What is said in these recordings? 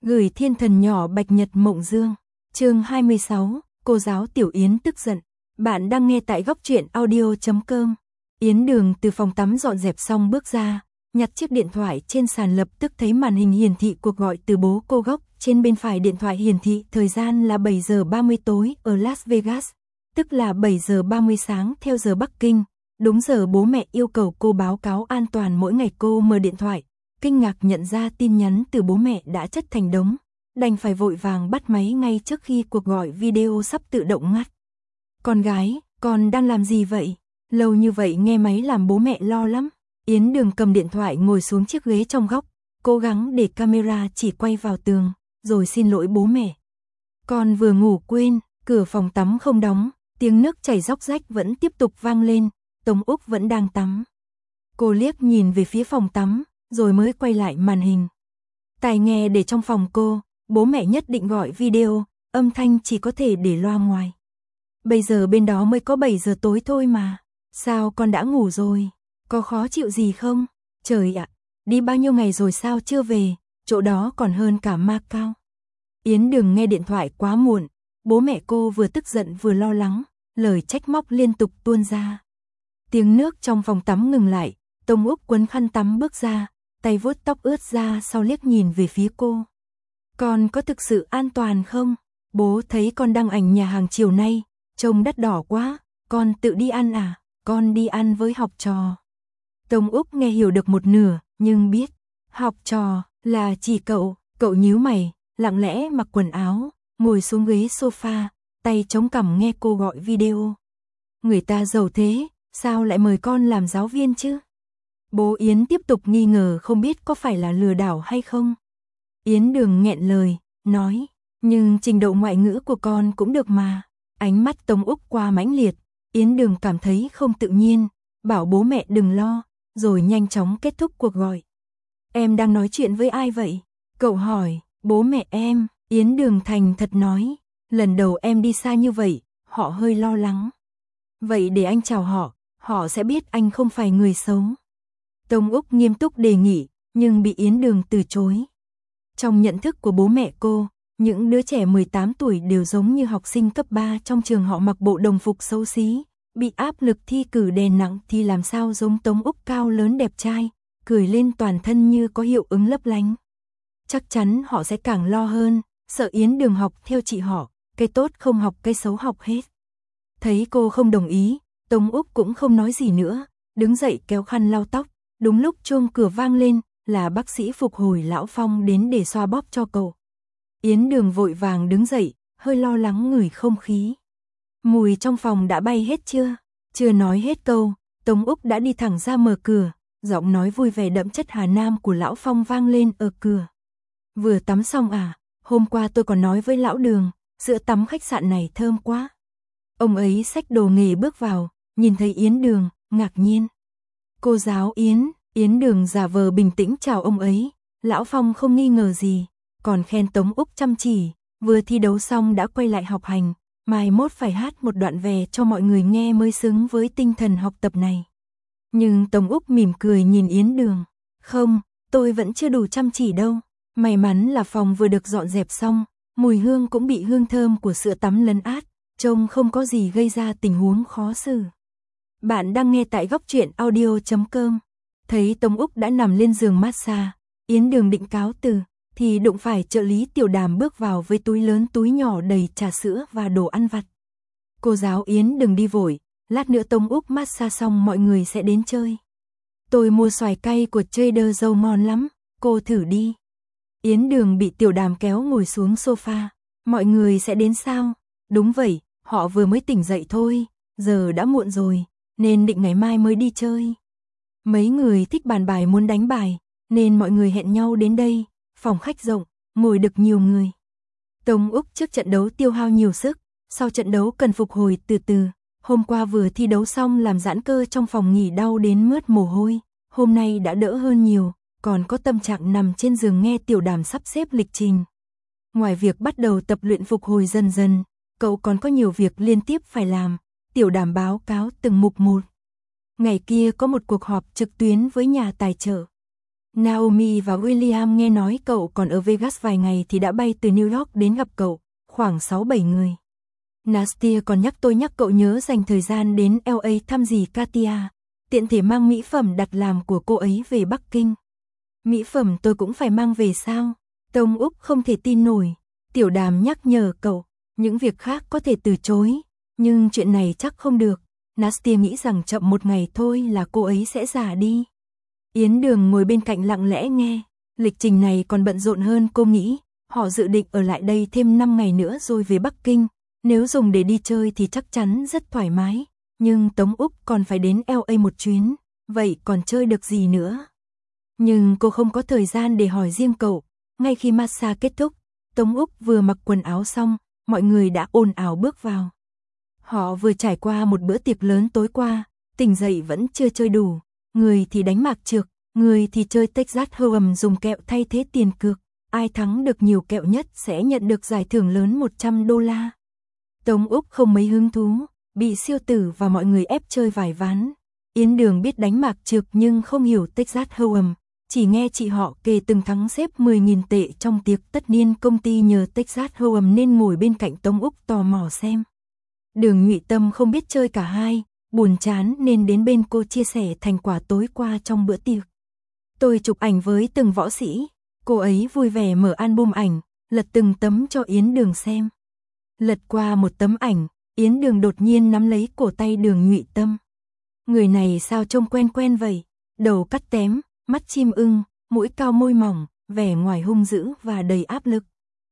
Gửi thiên thần nhỏ Bạch Nhật Mộng Dương. Chương 26, cô giáo Tiểu Yến tức giận. Bạn đang nghe tại góc truyện audio.com. Yến Đường từ phòng tắm dọn dẹp xong bước ra, nhặt chiếc điện thoại trên sàn, lập tức thấy màn hình hiển thị cuộc gọi từ bố cô. Góc trên bên phải điện thoại hiển thị thời gian là 7 giờ 30 tối ở Las Vegas, tức là 7 giờ 30 sáng theo giờ Bắc Kinh. Đúng giờ bố mẹ yêu cầu cô báo cáo an toàn mỗi ngày. Cô mở điện thoại, kinh ngạc nhận ra tin nhắn từ bố mẹ đã chất thành đống, đành phải vội vàng bắt máy ngay trước khi cuộc gọi video sắp tự động ngắt. Con gái, con đang làm gì vậy? Lâu như vậy nghe máy làm bố mẹ lo lắm. Yến Đường cầm điện thoại ngồi xuống chiếc ghế trong góc, cố gắng để camera chỉ quay vào tường, rồi xin lỗi bố mẹ. Con vừa ngủ quên, cửa phòng tắm không đóng, tiếng nước chảy róc rách vẫn tiếp tục vang lên, Tống Úc vẫn đang tắm. Cô liếc nhìn về phía phòng tắm, rồi mới quay lại màn hình. Tai nghe để trong phòng cô, bố mẹ nhất định gọi video, âm thanh chỉ có thể để loa ngoài. Bây giờ bên đó mới có 7 giờ tối thôi mà. Sao con đã ngủ rồi? Có khó chịu gì không? Trời ạ, đi bao nhiêu ngày rồi sao chưa về, chỗ đó còn hơn cả Macau. Yến Đường nghe điện thoại quá muộn, bố mẹ cô vừa tức giận vừa lo lắng, lời trách móc liên tục tuôn ra. Tiếng nước trong phòng tắm ngừng lại, Tống Úc quấn khăn tắm bước ra, tay vuốt tóc ướt ra sau liếc nhìn về phía cô. Con có thực sự an toàn không? Bố thấy con đăng ảnh nhà hàng chiều nay, trông đắt đỏ quá, con tự đi ăn à? Con đi ăn với học trò. Tống Úc nghe hiểu được một nửa, nhưng biết, học trò là chỉ cậu. Cậu nhíu mày, lặng lẽ mặc quần áo, ngồi xuống ghế sofa, tay chống cằm nghe cô gọi video. Người ta giàu thế, sao lại mời con làm giáo viên chứ? Bố Yến tiếp tục nghi ngờ không biết có phải là lừa đảo hay không. Yến Đường nghẹn lời, nói, nhưng trình độ ngoại ngữ của con cũng được mà. Ánh mắt Tống Úc qua mãnh liệt, Yến Đường cảm thấy không tự nhiên, bảo bố mẹ đừng lo, rồi nhanh chóng kết thúc cuộc gọi. Em đang nói chuyện với ai vậy? Cậu hỏi. Bố mẹ em. Yến Đường thành thật nói, lần đầu em đi xa như vậy, họ hơi lo lắng. Vậy để anh chào họ, họ sẽ biết anh không phải người xấu. Tống Úc nghiêm túc đề nghị, nhưng bị Yến Đường từ chối. Trong nhận thức của bố mẹ cô, những đứa trẻ 18 tuổi đều giống như học sinh cấp 3 trong trường họ, mặc bộ đồng phục xấu xí, bị áp lực thi cử đè nặng thì làm sao giống Tống Úc cao lớn đẹp trai, cười lên toàn thân như có hiệu ứng lấp lánh. Chắc chắn họ sẽ càng lo hơn, sợ Yến Đường học theo chị họ, cái tốt không học cái xấu học hết. Thấy cô không đồng ý, Tống Úc cũng không nói gì nữa, đứng dậy kéo khăn lau tóc. Đúng lúc chuông cửa vang lên, là bác sĩ phục hồi Lão Phong đến để xoa bóp cho cậu. Yến Đường vội vàng đứng dậy, hơi lo lắng ngửi không khí. Mùi trong phòng đã bay hết chưa? Chưa nói hết câu, Tống Úc đã đi thẳng ra mở cửa, giọng nói vui vẻ đậm chất Hà Nam của Lão Phong vang lên ở cửa. Vừa tắm xong à? Hôm qua tôi còn nói với Lão Đường, sữa tắm khách sạn này thơm quá. Ông ấy xách đồ nghề bước vào, nhìn thấy Yến Đường, ngạc nhiên. Cô giáo Yến. Yến Đường giả vờ bình tĩnh chào ông ấy. Lão Phong không nghi ngờ gì, còn khen Tống Úc chăm chỉ, vừa thi đấu xong đã quay lại học hành, mai mốt phải hát một đoạn về cho mọi người nghe mới xứng với tinh thần học tập này. Nhưng Tống Úc mỉm cười nhìn Yến Đường. Không, tôi vẫn chưa đủ chăm chỉ đâu. May mắn là phòng vừa được dọn dẹp xong, mùi hương cũng bị hương thơm của sữa tắm lấn át, trông không có gì gây ra tình huống khó xử. Bạn đang nghe tại góc truyện audio.com. Thấy Tống Úc đã nằm lên giường massage, Yến Đường định cáo từ, thì đụng phải trợ lý Tiểu Đàm bước vào với túi lớn túi nhỏ đầy trà sữa và đồ ăn vặt. Cô giáo Yến đừng đi vội, lát nữa Tống Úc massage xong mọi người sẽ đến chơi. Tôi mua xoài cay của Trader Joe ngon lắm, cô thử đi. Yến Đường bị Tiểu Đàm kéo ngồi xuống sofa. Mọi người sẽ đến sao? Đúng vậy, họ vừa mới tỉnh dậy thôi, giờ đã muộn rồi, nên định ngày mai mới đi chơi. Mấy người thích bàn bài muốn đánh bài, nên mọi người hẹn nhau đến đây, phòng khách rộng, ngồi được nhiều người. Tống Úc trước trận đấu tiêu hao nhiều sức, sau trận đấu cần phục hồi từ từ. Hôm qua vừa thi đấu xong làm giãn cơ trong phòng nghỉ đau đến mướt mồ hôi, hôm nay đã đỡ hơn nhiều, còn có tâm trạng nằm trên giường nghe Tiểu Đàm sắp xếp lịch trình. Ngoài việc bắt đầu tập luyện phục hồi dần dần, cậu còn có nhiều việc liên tiếp phải làm. Tiểu Đàm báo cáo từng mục một. Ngày kia có một cuộc họp trực tuyến với nhà tài trợ. Naomi và William nghe nói cậu còn ở Vegas vài ngày thì đã bay từ New York đến gặp cậu, khoảng 6-7 người. Nastia còn nhắc cậu nhớ dành thời gian đến LA thăm dì Katia, tiện thể mang mỹ phẩm đặt làm của cô ấy về Bắc Kinh. Mỹ phẩm tôi cũng phải mang về sao? Tông Úc không thể tin nổi. Tiểu Đàm nhắc nhở cậu, những việc khác có thể từ chối, nhưng chuyện này chắc không được. Nastia nghĩ rằng chậm một ngày thôi là cô ấy sẽ già đi. Yến Đường ngồi bên cạnh lặng lẽ nghe, lịch trình này còn bận rộn hơn cô nghĩ, họ dự định ở lại đây thêm 5 ngày nữa rồi về Bắc Kinh, nếu dùng để đi chơi thì chắc chắn rất thoải mái, nhưng Tống Úc còn phải đến LA một chuyến, vậy còn chơi được gì nữa? Nhưng cô không có thời gian để hỏi riêng cậu, ngay khi massage kết thúc, Tống Úc vừa mặc quần áo xong, mọi người đã ồn ào bước vào. Họ vừa trải qua một bữa tiệc lớn tối qua, tỉnh dậy vẫn chưa chơi đủ, người thì đánh mạc trược, người thì chơi Texas Hold'em dùng kẹo thay thế tiền cược, ai thắng được nhiều kẹo nhất sẽ nhận được giải thưởng lớn $100. Tống Úc không mấy hứng thú, bị Siêu Tử và mọi người ép chơi vài ván. Yến Đường biết đánh mạc trược nhưng không hiểu Texas Hold'em, chỉ nghe chị họ kể từng thắng xếp 10.000 tệ trong tiệc tất niên công ty nhờ Texas Hold'em nên ngồi bên cạnh Tống Úc tò mò xem. Đường Nhụy Tâm không biết chơi cả hai, buồn chán nên đến bên cô chia sẻ thành quả tối qua trong bữa tiệc. Tôi chụp ảnh với từng võ sĩ, cô ấy vui vẻ mở album ảnh, lật từng tấm cho Yến Đường xem. Lật qua một tấm ảnh, Yến Đường đột nhiên nắm lấy cổ tay Đường Nhụy Tâm. Người này sao trông quen quen vậy, đầu cắt tém, mắt chim ưng, mũi cao môi mỏng, vẻ ngoài hung dữ và đầy áp lực.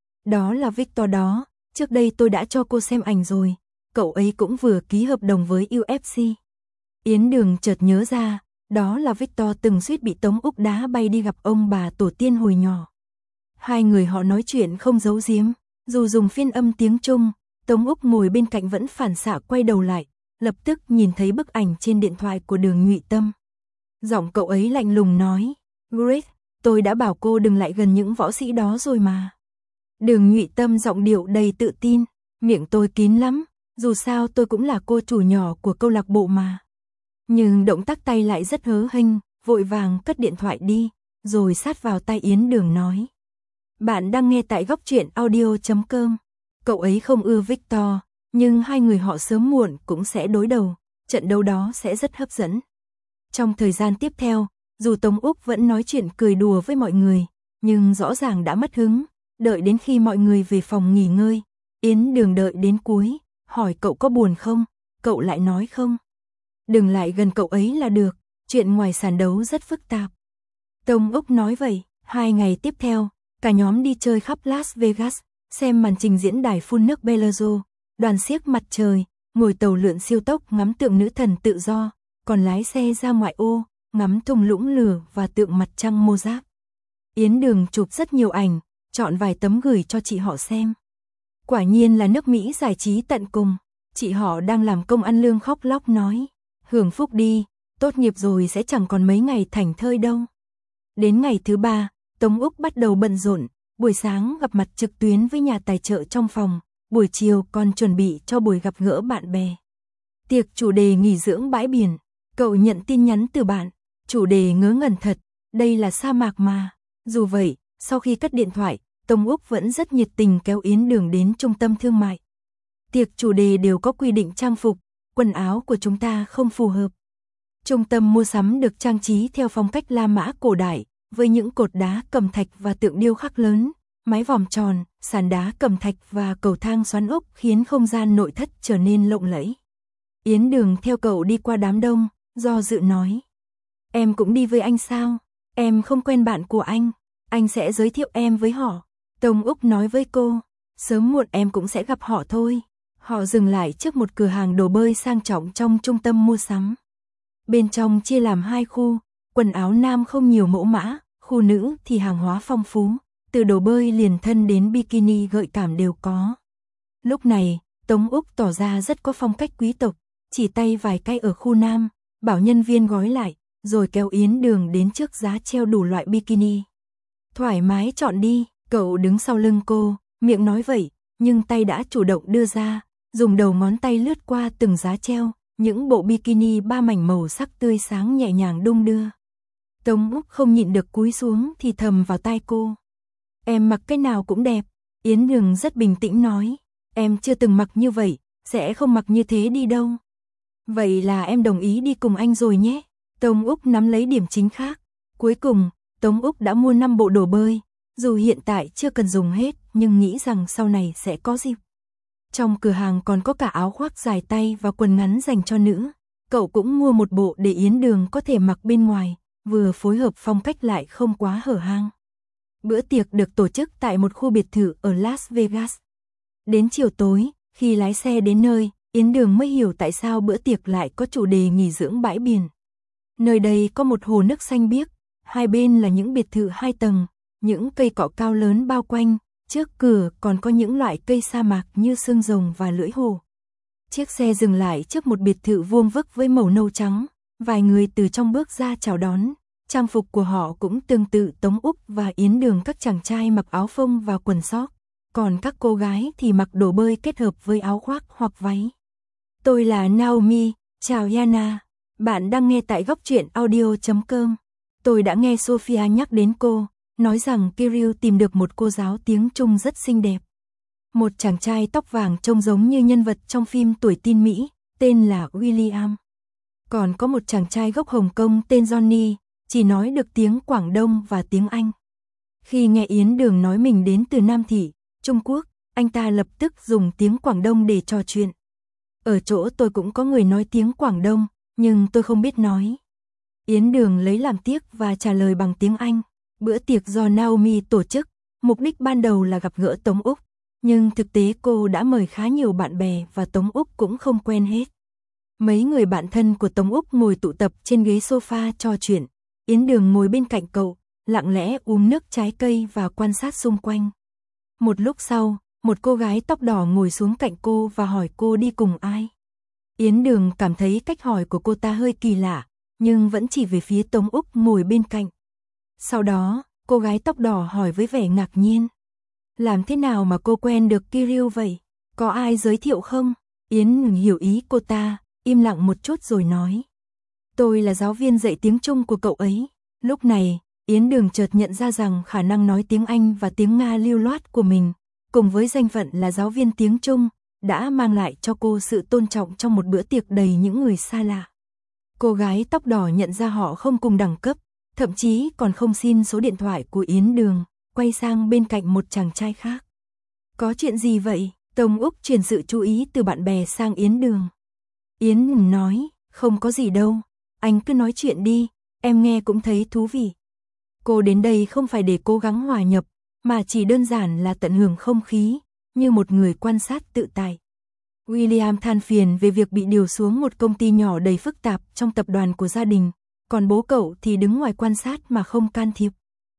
Đó là Victor đó, trước đây tôi đã cho cô xem ảnh rồi, cậu ấy cũng vừa ký hợp đồng với UFC. Yến Đường chợt nhớ ra, đó là Victor từng suýt bị Tống Úc đá bay đi gặp ông bà tổ tiên hồi nhỏ. Hai người họ nói chuyện không giấu giếm, dù dùng phiên âm tiếng Trung, Tống Úc ngồi bên cạnh vẫn phản xạ quay đầu lại, lập tức nhìn thấy bức ảnh trên điện thoại của Đường Nhụy Tâm. Giọng cậu ấy lạnh lùng nói, Grace, tôi đã bảo cô đừng lại gần những võ sĩ đó rồi mà. Đường Nhụy Tâm giọng điệu đầy tự tin, miệng tôi kín lắm, dù sao tôi cũng là cô chủ nhỏ của câu lạc bộ mà. Nhưng động tác tay lại rất hớ hênh, vội vàng cất điện thoại đi, rồi sát vào tai Yến Đường nói. Bạn đang nghe tại góc truyện audio.com. Cậu ấy không ưa Victor, nhưng hai người họ sớm muộn cũng sẽ đối đầu, trận đấu đó sẽ rất hấp dẫn. Trong thời gian tiếp theo, dù Tống Úc vẫn nói chuyện cười đùa với mọi người, nhưng rõ ràng đã mất hứng, đợi đến khi mọi người về phòng nghỉ ngơi, Yến Đường đợi đến cuối, hỏi cậu có buồn không, cậu lại nói không. Đừng lại gần cậu ấy là được, chuyện ngoài sàn đấu rất phức tạp. Tống Úc nói vậy, 2 ngày tiếp theo, cả nhóm đi chơi khắp Las Vegas, xem màn trình diễn đài phun nước Bellagio, đoàn xiếc mặt trời, ngồi tàu lượn siêu tốc ngắm tượng nữ thần tự do, còn lái xe ra ngoại ô, ngắm thung lũng lửa và tượng mặt trăng Mozart. Yến Đường chụp rất nhiều ảnh, chọn vài tấm gửi cho chị họ xem. Quả nhiên là nước Mỹ giải trí tận cùng, chị họ đang làm công ăn lương khóc lóc nói, hưởng phúc đi, tốt nghiệp rồi sẽ chẳng còn mấy ngày thảnh thơi đâu. Đến ngày thứ 3, Tống Úc bắt đầu bận rộn, buổi sáng gặp mặt trực tuyến với nhà tài trợ trong phòng, buổi chiều còn chuẩn bị cho buổi gặp gỡ bạn bè. Tiệc chủ đề nghỉ dưỡng bãi biển, cậu nhận tin nhắn từ bạn, chủ đề ngớ ngẩn thật, đây là sa mạc mà. Dù vậy, sau khi cất điện thoại, Tống Úc vẫn rất nhiệt tình kéo Yến Đường đến trung tâm thương mại. Tiệc chủ đề đều có quy định trang phục, quần áo của chúng ta không phù hợp. Trung tâm mua sắm được trang trí theo phong cách La Mã cổ đại, với những cột đá cẩm thạch và tượng điêu khắc lớn, mái vòm tròn, sàn đá cẩm thạch và cầu thang xoắn ốc khiến không gian nội thất trở nên lộng lẫy. Yến Đường theo cậu đi qua đám đông, do dự nói. Em cũng đi với anh sao? Em không quen bạn của anh sẽ giới thiệu em với họ. Tống Úc nói với cô, sớm muộn em cũng sẽ gặp họ thôi. Họ dừng lại trước một cửa hàng đồ bơi sang trọng trong trung tâm mua sắm. Bên trong chia làm 2 khu, quần áo nam không nhiều mẫu mã, khu nữ thì hàng hóa phong phú, từ đồ bơi liền thân đến bikini gợi cảm đều có. Lúc này, Tống Úc tỏ ra rất có phong cách quý tộc, chỉ tay vài cái ở khu nam, bảo nhân viên gói lại, rồi kéo Yến Đường đến trước giá treo đủ loại bikini. Thoải mái chọn đi, cậu đứng sau lưng cô, miệng nói vậy, nhưng tay đã chủ động đưa ra, dùng đầu ngón tay lướt qua từng giá treo, những bộ bikini 3 mảnh màu sắc tươi sáng nhẹ nhàng đung đưa. Tống Úc không nhịn được cúi xuống thì thầm vào tai cô. Em mặc cái nào cũng đẹp. Yến Đường rất bình tĩnh nói. Em chưa từng mặc như vậy, sẽ không mặc như thế đi đâu. Vậy là em đồng ý đi cùng anh rồi nhé. Tống Úc nắm lấy điểm chính khác. Cuối cùng, Tống Úc đã mua 5 bộ đồ bơi. Dù hiện tại chưa cần dùng hết, nhưng nghĩ rằng sau này sẽ có dịp. Trong cửa hàng còn có cả áo khoác dài tay và quần ngắn dành cho nữ. Cậu cũng mua một bộ để Yến Đường có thể mặc bên ngoài, vừa phối hợp phong cách lại không quá hở hang. Bữa tiệc được tổ chức tại một khu biệt thự ở Las Vegas. Đến chiều tối, khi lái xe đến nơi, Yến Đường mới hiểu tại sao bữa tiệc lại có chủ đề nghỉ dưỡng bãi biển. Nơi đây có một hồ nước xanh biếc, hai bên là những biệt thự 2 tầng, những cây cỏ cao lớn bao quanh, trước cửa còn có những loại cây sa mạc như xương rồng và lưỡi hổ. Chiếc xe dừng lại trước một biệt thự vuông vức với màu nâu trắng, vài người từ trong bước ra chào đón. Trang phục của họ cũng tương tự Tống Úc và Yến Đường, các chàng trai mặc áo phông và quần sóc, còn các cô gái thì mặc đồ bơi kết hợp với áo khoác hoặc váy. Tôi là Naomi, chào Yana. Bạn đang nghe tại góc truyện audio.com. Tôi đã nghe Sophia nhắc đến cô, nói rằng Kirill tìm được một cô giáo tiếng Trung rất xinh đẹp. Một chàng trai tóc vàng trông giống như nhân vật trong phim Tuổi Tin Mỹ, tên là William. Còn có một chàng trai gốc Hồng Kông tên Johnny, chỉ nói được tiếng Quảng Đông và tiếng Anh. Khi nghe Yến Đường nói mình đến từ Nam Thị, Trung Quốc, anh ta lập tức dùng tiếng Quảng Đông để trò chuyện. Ở chỗ tôi cũng có người nói tiếng Quảng Đông, nhưng tôi không biết nói. Yến Đường lấy làm tiếc và trả lời bằng tiếng Anh. Bữa tiệc do Naomi tổ chức, mục đích ban đầu là gặp gỡ Tống Úc, nhưng thực tế cô đã mời khá nhiều bạn bè và Tống Úc cũng không quen hết. Mấy người bạn thân của Tống Úc ngồi tụ tập trên ghế sofa trò chuyện. Yến Đường ngồi bên cạnh cậu, lặng lẽ uống nước trái cây và quan sát xung quanh. Một lúc sau, một cô gái tóc đỏ ngồi xuống cạnh cô và hỏi cô đi cùng ai. Yến Đường cảm thấy cách hỏi của cô ta hơi kỳ lạ, nhưng vẫn chỉ về phía Tống Úc ngồi bên cạnh. Sau đó, cô gái tóc đỏ hỏi với vẻ ngạc nhiên. Làm thế nào mà cô quen được Kirill vậy? Có ai giới thiệu không? Yến Đường hiểu ý cô ta, im lặng một chút rồi nói. Tôi là giáo viên dạy tiếng Trung của cậu ấy. Lúc này, Yến Đường chợt nhận ra rằng khả năng nói tiếng Anh và tiếng Nga lưu loát của mình, cùng với danh phận là giáo viên tiếng Trung, đã mang lại cho cô sự tôn trọng trong một bữa tiệc đầy những người xa lạ. Cô gái tóc đỏ nhận ra họ không cùng đẳng cấp, thậm chí còn không xin số điện thoại của Yến Đường, quay sang bên cạnh một chàng trai khác. Có chuyện gì vậy? Tống Úc chuyển sự chú ý từ bạn bè sang Yến Đường. Yến Đường nói, không có gì đâu, anh cứ nói chuyện đi, em nghe cũng thấy thú vị. Cô đến đây không phải để cố gắng hòa nhập, mà chỉ đơn giản là tận hưởng không khí, như một người quan sát tự tại. William than phiền về việc bị điều xuống một công ty nhỏ đầy phức tạp trong tập đoàn của gia đình, còn bố cậu thì đứng ngoài quan sát mà không can thiệp.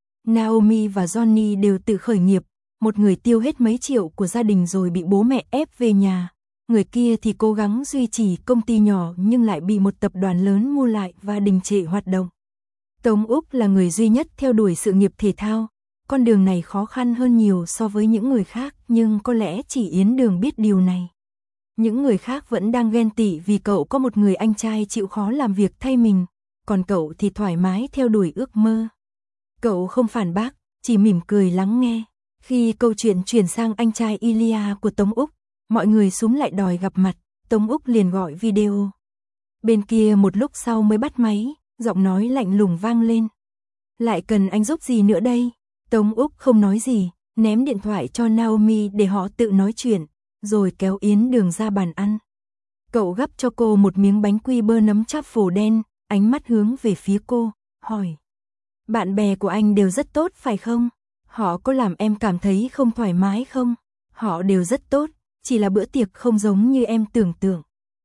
Naomi và Johnny đều tự khởi nghiệp, một người tiêu hết mấy triệu của gia đình rồi bị bố mẹ ép về nhà, người kia thì cố gắng duy trì công ty nhỏ nhưng lại bị một tập đoàn lớn mua lại và đình trệ hoạt động. Tống Úc là người duy nhất theo đuổi sự nghiệp thể thao, con đường này khó khăn hơn nhiều so với những người khác, nhưng có lẽ chỉ Yến Đường biết điều này. Những người khác vẫn đang ghen tị vì cậu có một người anh trai chịu khó làm việc thay mình, còn cậu thì thoải mái theo đuổi ước mơ. Cậu không phản bác, chỉ mỉm cười lắng nghe. Khi câu chuyện chuyển sang anh trai Ilya của Tống Úc, mọi người xúm lại đòi gặp mặt, Tống Úc liền gọi video. Bên kia một lúc sau mới bắt máy, giọng nói lạnh lùng vang lên. Lại cần anh giúp gì nữa đây? Tống Úc không nói gì, ném điện thoại cho Naomi để họ tự nói chuyện, rồi kéo Yến Đường ra bàn ăn. Cậu gắp cho cô một miếng bánh quy bơ nấm truffle đen, ánh mắt hướng về phía cô, hỏi. Bạn bè của anh đều rất tốt phải không? Họ có làm em cảm thấy không thoải mái không? Họ đều rất tốt, chỉ là bữa tiệc không giống như em tưởng tượng.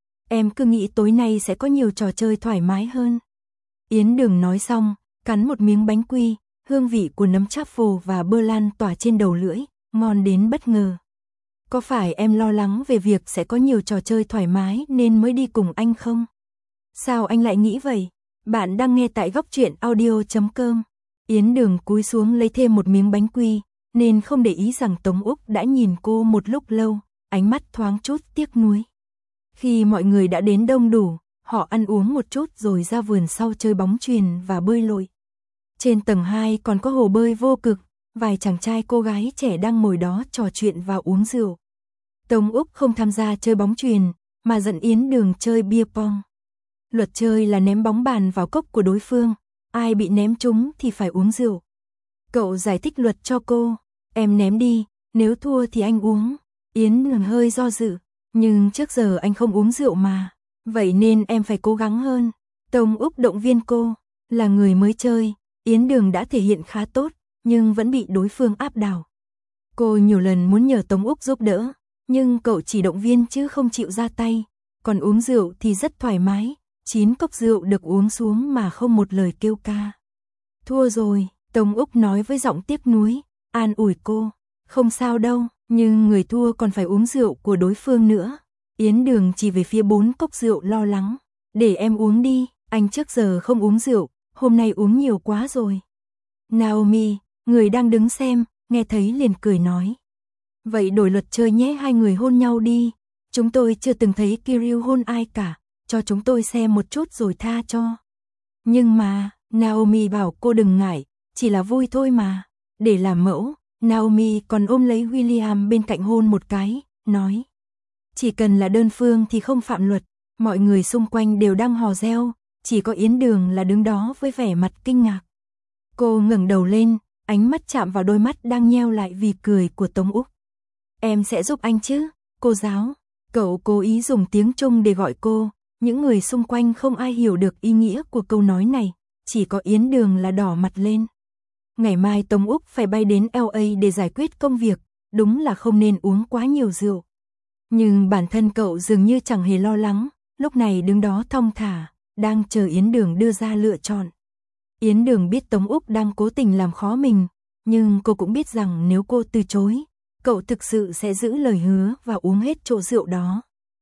Em cứ nghĩ tối nay sẽ có nhiều trò chơi thoải mái hơn. Yến Đường nói xong, cắn một miếng bánh quy, hương vị của nấm truffle và bơ lan tỏa trên đầu lưỡi, ngon đến bất ngờ. Có phải em lo lắng về việc sẽ có nhiều trò chơi thoải mái nên mới đi cùng anh không? Sao anh lại nghĩ vậy? Bạn đang nghe tại góc truyện audio.com. Yến Đường cúi xuống lấy thêm một miếng bánh quy, nên không để ý rằng Tống Úc đã nhìn cô một lúc lâu, ánh mắt thoáng chút tiếc nuối. Khi mọi người đã đến đông đủ, họ ăn uống một chút rồi ra vườn sau chơi bóng chuyền và bơi lội. Trên tầng 2 còn có hồ bơi vô cực, vài chàng trai cô gái trẻ đang ngồi đó trò chuyện và uống rượu. Tống Úc không tham gia chơi bóng chuyền, mà dẫn Yến Đường chơi beer pong. Luật chơi là ném bóng bàn vào cốc của đối phương, ai bị ném trúng thì phải uống rượu. Cậu giải thích luật cho cô, em ném đi, nếu thua thì anh uống. Yến Đường hơi do dự, nhưng trước giờ anh không uống rượu mà, vậy nên em phải cố gắng hơn. Tống Úc động viên cô, là người mới chơi, Yến Đường đã thể hiện khá tốt, nhưng vẫn bị đối phương áp đảo. Cô nhiều lần muốn nhờ Tống Úc giúp đỡ, nhưng cậu chỉ động viên chứ không chịu ra tay, còn uống rượu thì rất thoải mái, 9 cốc rượu được uống xuống mà không một lời kêu ca. Thua rồi, Tống Úc nói với giọng tiếc nuối, an ủi cô, không sao đâu, nhưng người thua còn phải uống rượu của đối phương nữa. Yến Đường chỉ về phía 4 cốc rượu lo lắng, để em uống đi, anh trước giờ không uống rượu, hôm nay uống nhiều quá rồi. Naomi, người đang đứng xem, nghe thấy liền cười nói. Vậy đổi luật chơi nhé, hai người hôn nhau đi, chúng tôi chưa từng thấy Kirill hôn ai cả, cho chúng tôi xem một chút rồi tha cho. Nhưng mà, Naomi bảo cô đừng ngại, chỉ là vui thôi mà. Để làm mẫu, Naomi còn ôm lấy William bên cạnh hôn một cái, nói. Chỉ cần là đơn phương thì không phạm luật, mọi người xung quanh đều đang hò reo, chỉ có Yến Đường là đứng đó với vẻ mặt kinh ngạc. Cô ngẩng đầu lên, ánh mắt chạm vào đôi mắt đang nheo lại vì cười của Tống Úc. Em sẽ giúp anh chứ, cô giáo. Cậu cố ý dùng tiếng Trung để gọi cô, những người xung quanh không ai hiểu được ý nghĩa của câu nói này, chỉ có Yến Đường là đỏ mặt lên. Ngày mai Tống Úc phải bay đến LA để giải quyết công việc, đúng là không nên uống quá nhiều rượu. Nhưng bản thân cậu dường như chẳng hề lo lắng, lúc này đứng đó thong thả, đang chờ Yến Đường đưa ra lựa chọn. Yến Đường biết Tống Úc đang cố tình làm khó mình, nhưng cô cũng biết rằng nếu cô từ chối, cậu thực sự sẽ giữ lời hứa và uống hết chỗ rượu đó.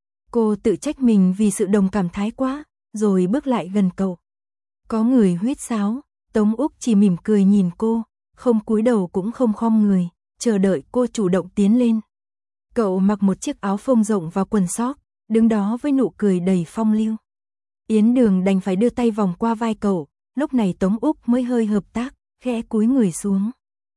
Cô tự trách mình vì sự đồng cảm thái quá, rồi bước lại gần cậu. Có người huýt sáo, Tống Úc chỉ mỉm cười nhìn cô, không cúi đầu cũng không khom người, chờ đợi cô chủ động tiến lên. Cậu mặc một chiếc áo phông rộng và quần sóc, đứng đó với nụ cười đầy phong lưu. Yến Đường đành phải đưa tay vòng qua vai cậu, lúc này Tống Úc mới hơi hợp tác, khẽ cúi người xuống.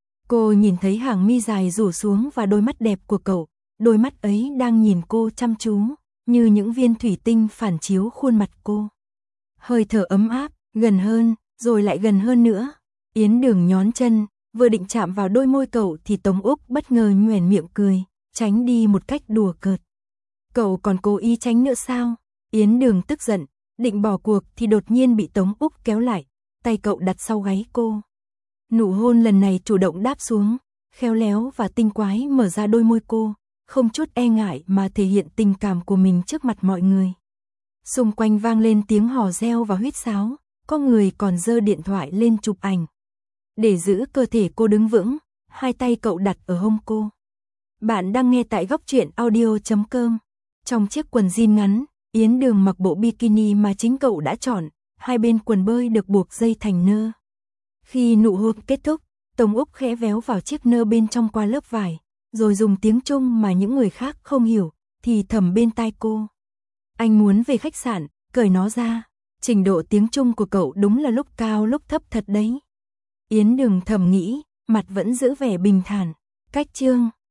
Cô nhìn thấy hàng mi dài rủ xuống và đôi mắt đẹp của cậu, đôi mắt ấy đang nhìn cô chăm chú, như những viên thủy tinh phản chiếu khuôn mặt cô. Hơi thở ấm áp, gần hơn, rồi lại gần hơn nữa. Yến Đường nhón chân, vừa định chạm vào đôi môi cậu thì Tống Úc bất ngờ nhoẻn miệng cười, tránh đi một cách đùa cợt. Cậu còn cố ý tránh nữa sao? Yến Đường tức giận, định bỏ cuộc thì đột nhiên bị Tống Úc kéo lại, tay cậu đặt sau gáy cô. Nụ hôn lần này chủ động đáp xuống, khéo léo và tinh quái mở ra đôi môi cô, không chút e ngại mà thể hiện tình cảm của mình trước mặt mọi người. Xung quanh vang lên tiếng hò reo và huýt sáo, có người còn giơ điện thoại lên chụp ảnh. Để giữ cơ thể cô đứng vững, hai tay cậu đặt ở hông cô. Bạn đang nghe tại góc truyện audio.com. Trong chiếc quần jean ngắn, Yến Đường mặc bộ bikini mà chính cậu đã chọn, hai bên quần bơi được buộc dây thành nơ. Khi nụ hôn kết thúc, Tống Úc khẽ véo vào chiếc nơ bên trong qua lớp vải, rồi dùng tiếng Trung mà những người khác không hiểu, thì thầm bên tai cô. Anh muốn về khách sạn, cởi nó ra. Trình độ tiếng Trung của cậu đúng là lúc cao lúc thấp thật đấy. Yến Đường thầm nghĩ, mặt vẫn giữ vẻ bình thản. Cách chương